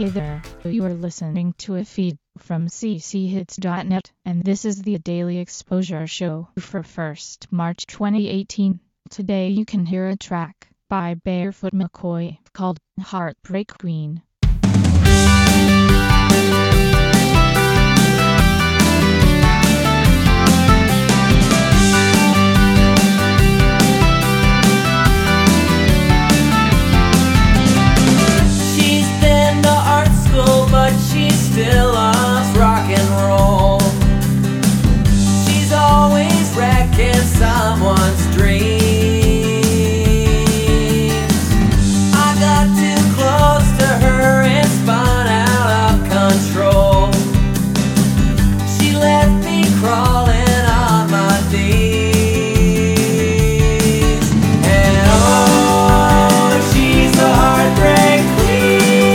Hey there, you are listening to a feed from cchits.net, and this is the Daily Exposure Show for 1st March 2018. Today you can hear a track by Barefoot McCoy called Heartbreak Queen. Still loves rock and roll. She's always wrecking someone's dreams. I got too close to her and spun out of control. She left me crawling on my knees. And oh, she's the heartbreak queen.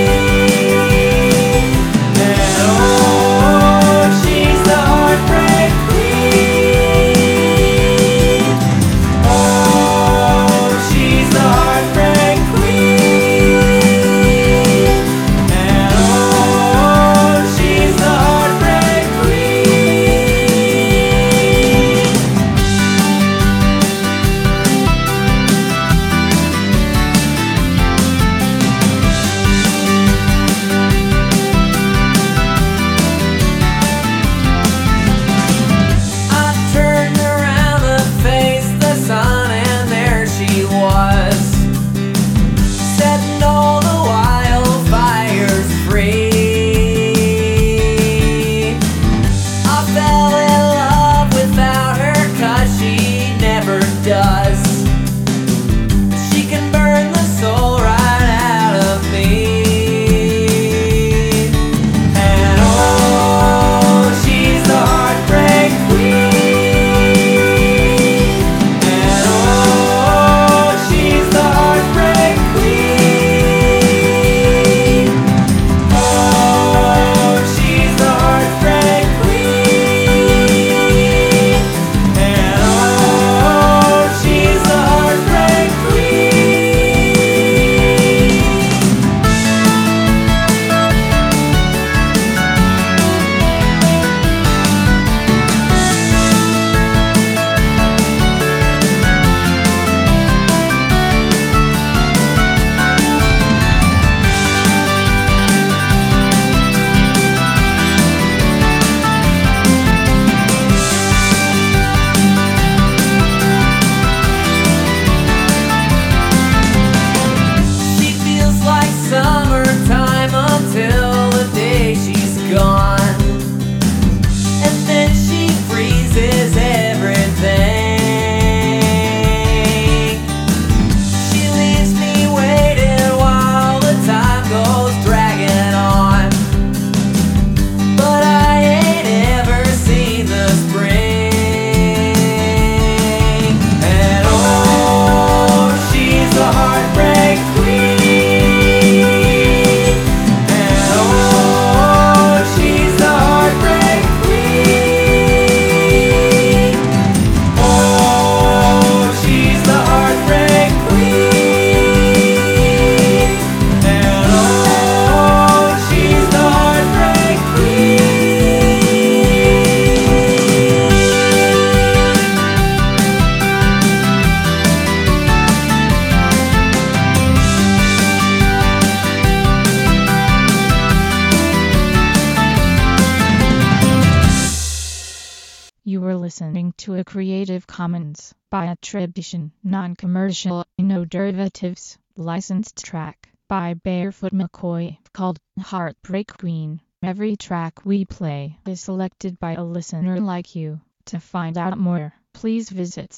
You were listening to a Creative Commons by attribution, non-commercial, no derivatives, licensed track by Barefoot McCoy called Heartbreak Queen. Every track we play is selected by a listener like you. To find out more, please visit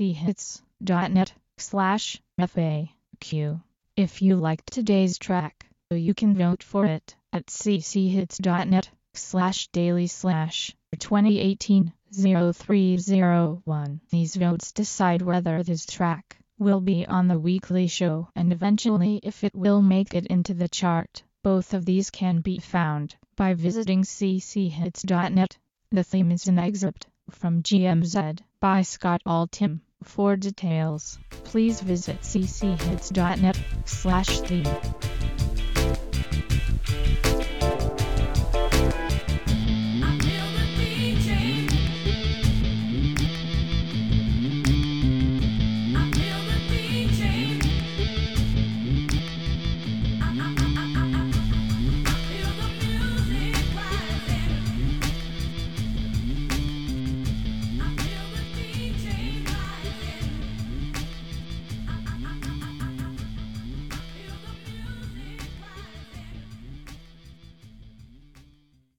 cchits.net/FAQ. If you liked today's track, you can vote for it at cchits.net/daily/2018-0301. These votes decide whether this track will be on the weekly show and eventually if it will make it into the chart. Both of these can be found by visiting cchits.net. The theme is an excerpt from GMZ by Scott Altham. For details, please visit cchits.net/theme.